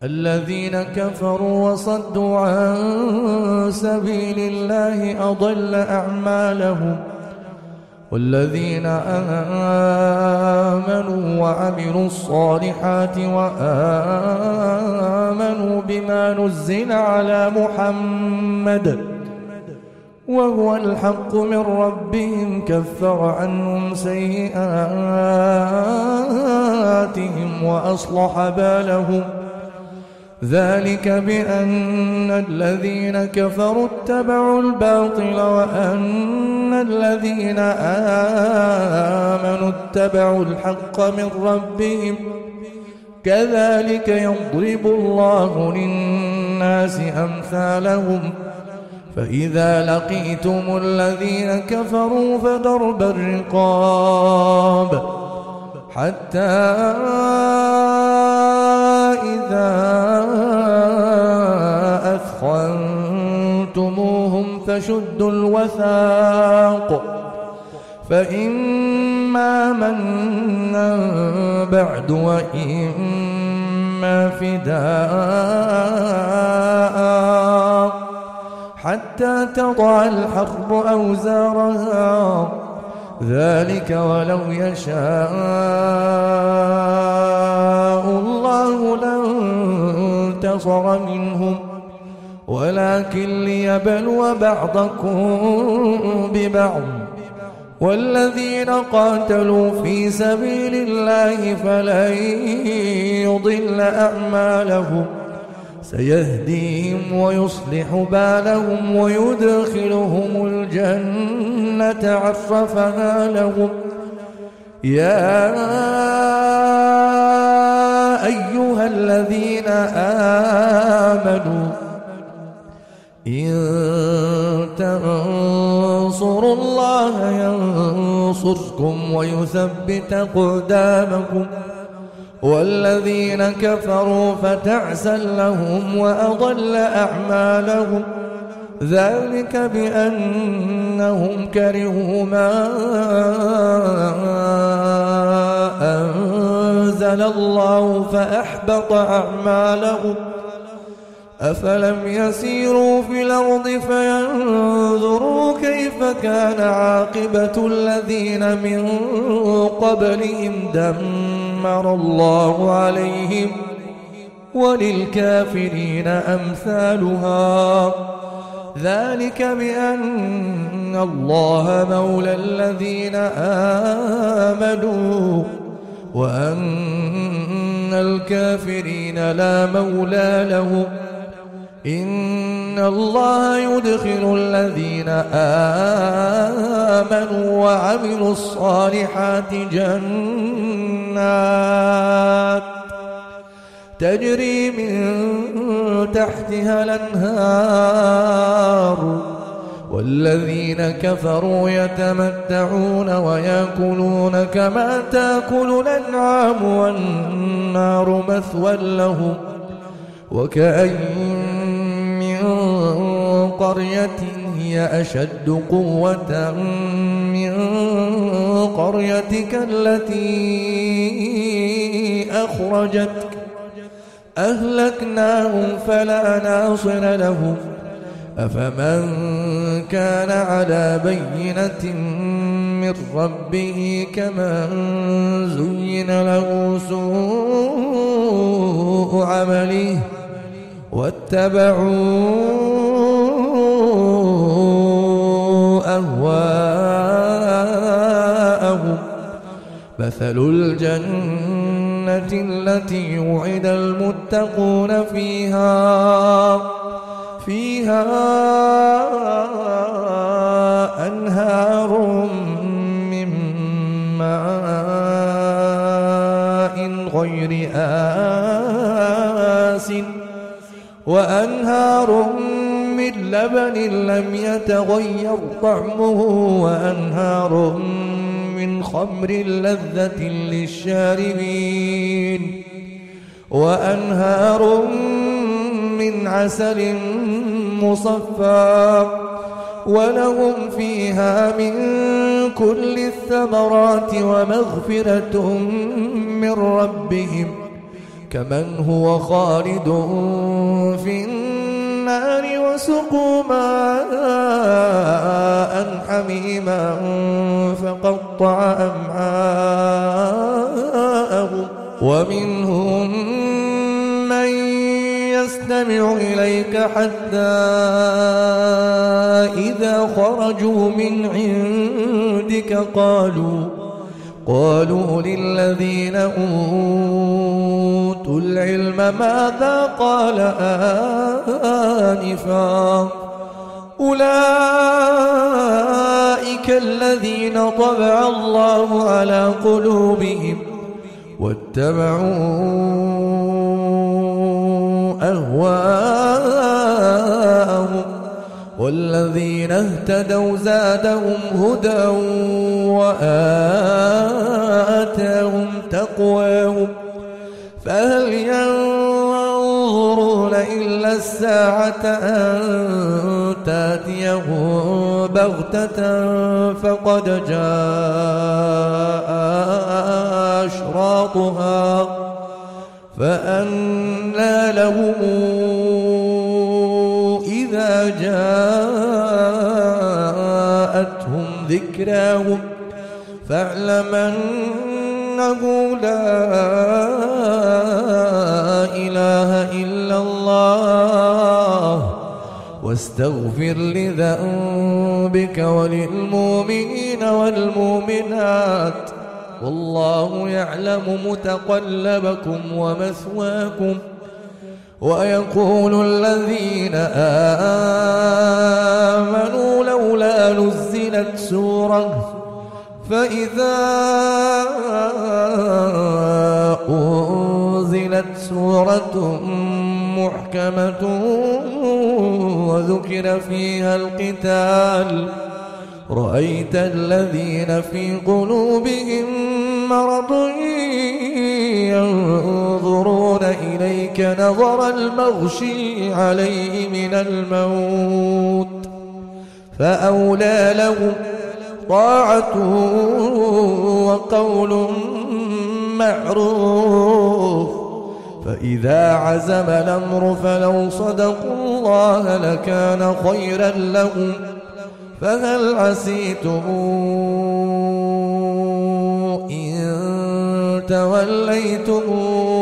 الذين كفروا وصدوا عن سبيل الله أضل أعمالهم والذين آمنوا وعملوا الصالحات وآمنوا بما نزل على محمد وهو الحق من ربهم كفر عنهم سيئاتهم وأصلح بالهم ذلك بأن الذين كفروا اتبعوا الباطل وأن الذين آمنوا اتبعوا الحق من ربهم كذلك يضرب الله للناس أمثالهم فإذا لقيتم الذين كفروا فضرب الرقاب حتى إذا أثخنتموهم فشدوا الوثاق فإما منا بعد وإما فداء حتى تضع الحرب أوزارها ذلك ولو يشاء الله لانتصر منهم ولكن ليبلو بعضكم ببعض والذين قاتلوا في سبيل الله فلن يضل أعمالهم سيهديهم ويصلح بالهم ويدخلهم الجنة عرفها لهم يا أيها الذين آمنوا إن تنصروا الله ينصركم ويثبت أقدامكم والذين كفروا فتعسا لهم وأضل أعمالهم ذلك بأنهم كرهوا ما أنزل الله فأحبط أعمالهم أفلم يسيروا في الأرض فينظروا كيف كان عاقبة الذين من قبلهم دمر الله عليهم وللكافرين أمثالها ذلك بأن الله مولى الذين آمنوا وأن الكافرين لا مولى لهم إن الله يدخل الذين آمنوا وعملوا الصالحات جنات تجري من تحتها الأنهار والذين كفروا يتمتعون ويأكلون كما تأكل الأنعام والنار مثوى لهم وكأين من قرية هي أشد قوة من قريتك التي أخرجتك أهلكناهم فلا ناصر لهم أفمن كان على بينة من ربه كمن زين له سوء عمله واتبعوا أهواءهم مثل الجنة التي وعد المتقون فيها أنهار من ماء غير آسن وأنهار من لبن لم يتغير طعمه وأنهار من خمر لذة للشاربين وأنهار من عسل مصفى ولهم فيها من كل الثمرات ومغفرة من ربهم كمن هو خالد في النار وسقوا ماء حميما فقطع أمعاءهم ومنهم من يستمع إليك حتى إذا خرجوا من عندك قالوا للذين أوتوا العلم ماذا قال آنفا أولئك الذين طبع الله على قلوبهم واتبعوا أهواءهم والذين اهتدوا زادهم هدى وآتاهم تقواهم فهل ينظرون إلا الساعة أن تأتيهم بغتة فقد جاء أشراطها فأنى لهم إذا جاءتهم ذكراهم فاعلم أنه لا إله إلا الله واستغفر لذنبك وللمؤمنين والمؤمنات والله يعلم متقلبكم ومثواكم ويقول الذين آمنوا لولا نزلت سورة فإذا أنزلت سورة محكمة وذكر فيها القتال رأيت الذين في قلوبهم مرض ينظرون إليك نظر المغشي عليه من الموت فأولى لهم طاعة وقول معروف فإذا عزم الأمر فلو صدقوا الله لكان خيرا لهم فهل عسيتم إن توليتم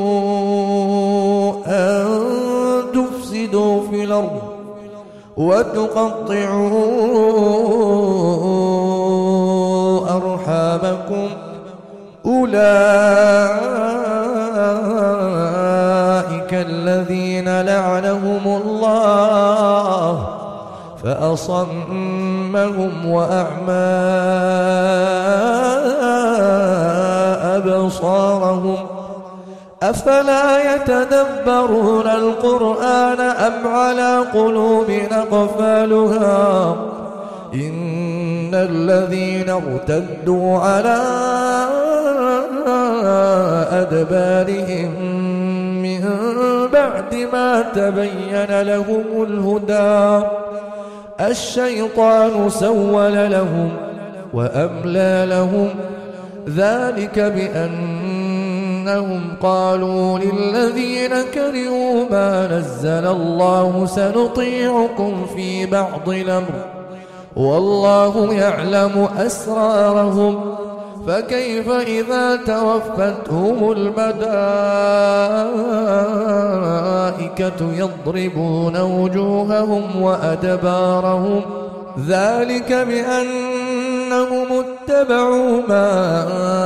أن تفسدوا في الأرض وتقطعوا أرحامكم أولئك الذين لعنهم الله فأصمهم وأعمى أبصارهم أفلا يتدبرون القرآن أم على قلوب أقفالها إن الذين ارتدوا على أدبارهم من بعد ما تبين لهم الهدى الشيطان سول لهم وأملى لهم ذلك بأنهم قالوا للذين كرهوا ما نزل الله سنطيعكم في بعض الأمر والله يعلم أسرارهم فكيف إذا توفتهم الملائكة يضربون وجوههم وأدبارهم ذلك بأنهم اتبعوا ما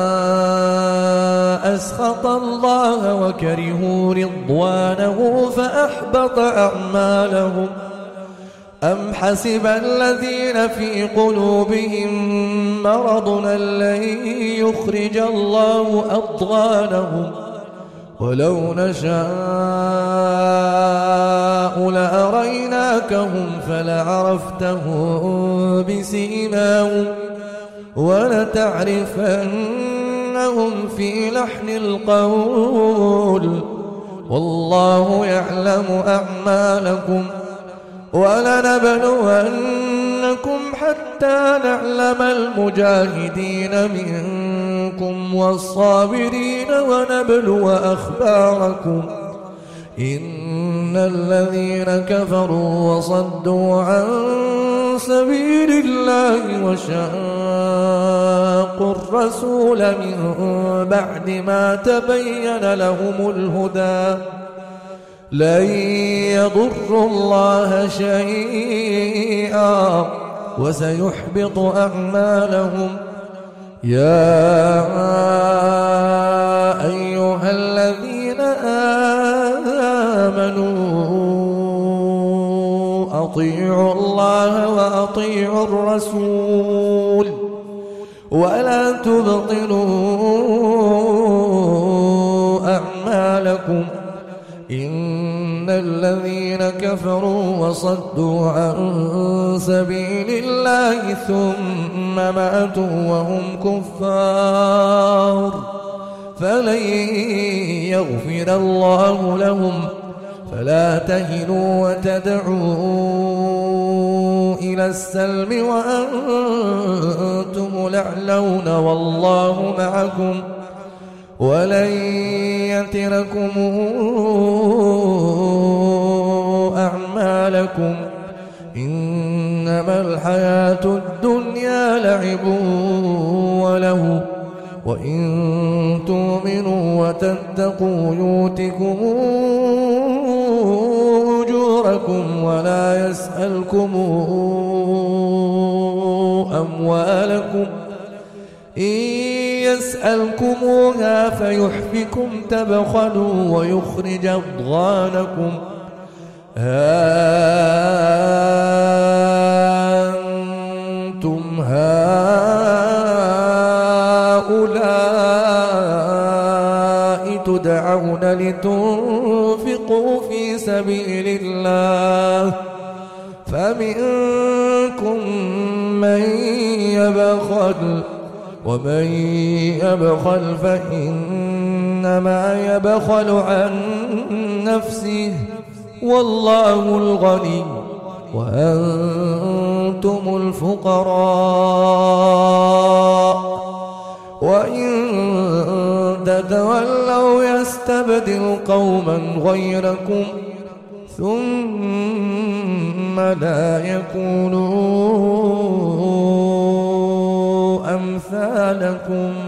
أسخط الله وكرهوا رضوانه فأحبط أعمالهم أم حسب الذين في قلوبهم مرض لن يخرج الله أضغانهم ولو نشاء لأريناكهم فلعرفتهم بسيماهم ولتعرفنهم في لحن القول والله يعلم أعمالكم ولنبلونكم حتى نعلم المجاهدين منكم منكم والصابرين ونبلو أخباركم إن الذين كفروا وصدوا عن سبيل الله وشاقوا الرسول من بعد ما تبين لهم الهدى لن يضروا الله شيئا وسيحبط أعمالهم يا أيها الذين آمنوا أطيعوا الله وأطيعوا الرسول ولا تبطلوا أعمالكم إن الذين كفروا وصدوا عن سبيل الله ثم ماتوا وهم كفار فلن يغفر الله لهم فلا تهنوا وتدعوا إلى السلم وأنتم الأعلون والله معكم ولن يتركم أعمالكم إنما الحياة الدنيا لعب وله وإن تؤمنوا وتتقوا يؤتكم أجوركم ولا يسألكم أموالكم إن يسألكموها فيحفكم تبخلوا ويخرج أضغانكم أنتم هؤلاء تدعون لتنفقوا في سبيل الله فمنكم من يبخل ومن يبخل فإنما يبخل عن نفسه والله الغني وأنتم الفقراء وإن تتولوا يستبدل قوما غيركم ثم لا يكونوا أمثالكم